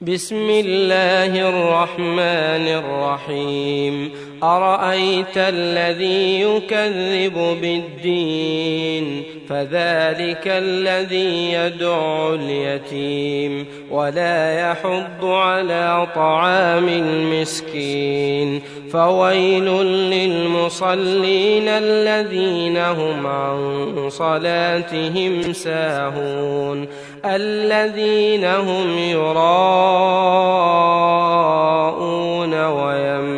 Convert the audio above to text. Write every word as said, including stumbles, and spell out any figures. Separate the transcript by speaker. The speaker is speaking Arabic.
Speaker 1: بسم الله الرحمن الرحيم أرأيت الذي يكذب بالدين فذلك الذي يدعو اليتيم ولا يحض على طعام المسكين فويل للمصلين الذين هم عن صلاتهم ساهون الذين هم يراءون ويمنعون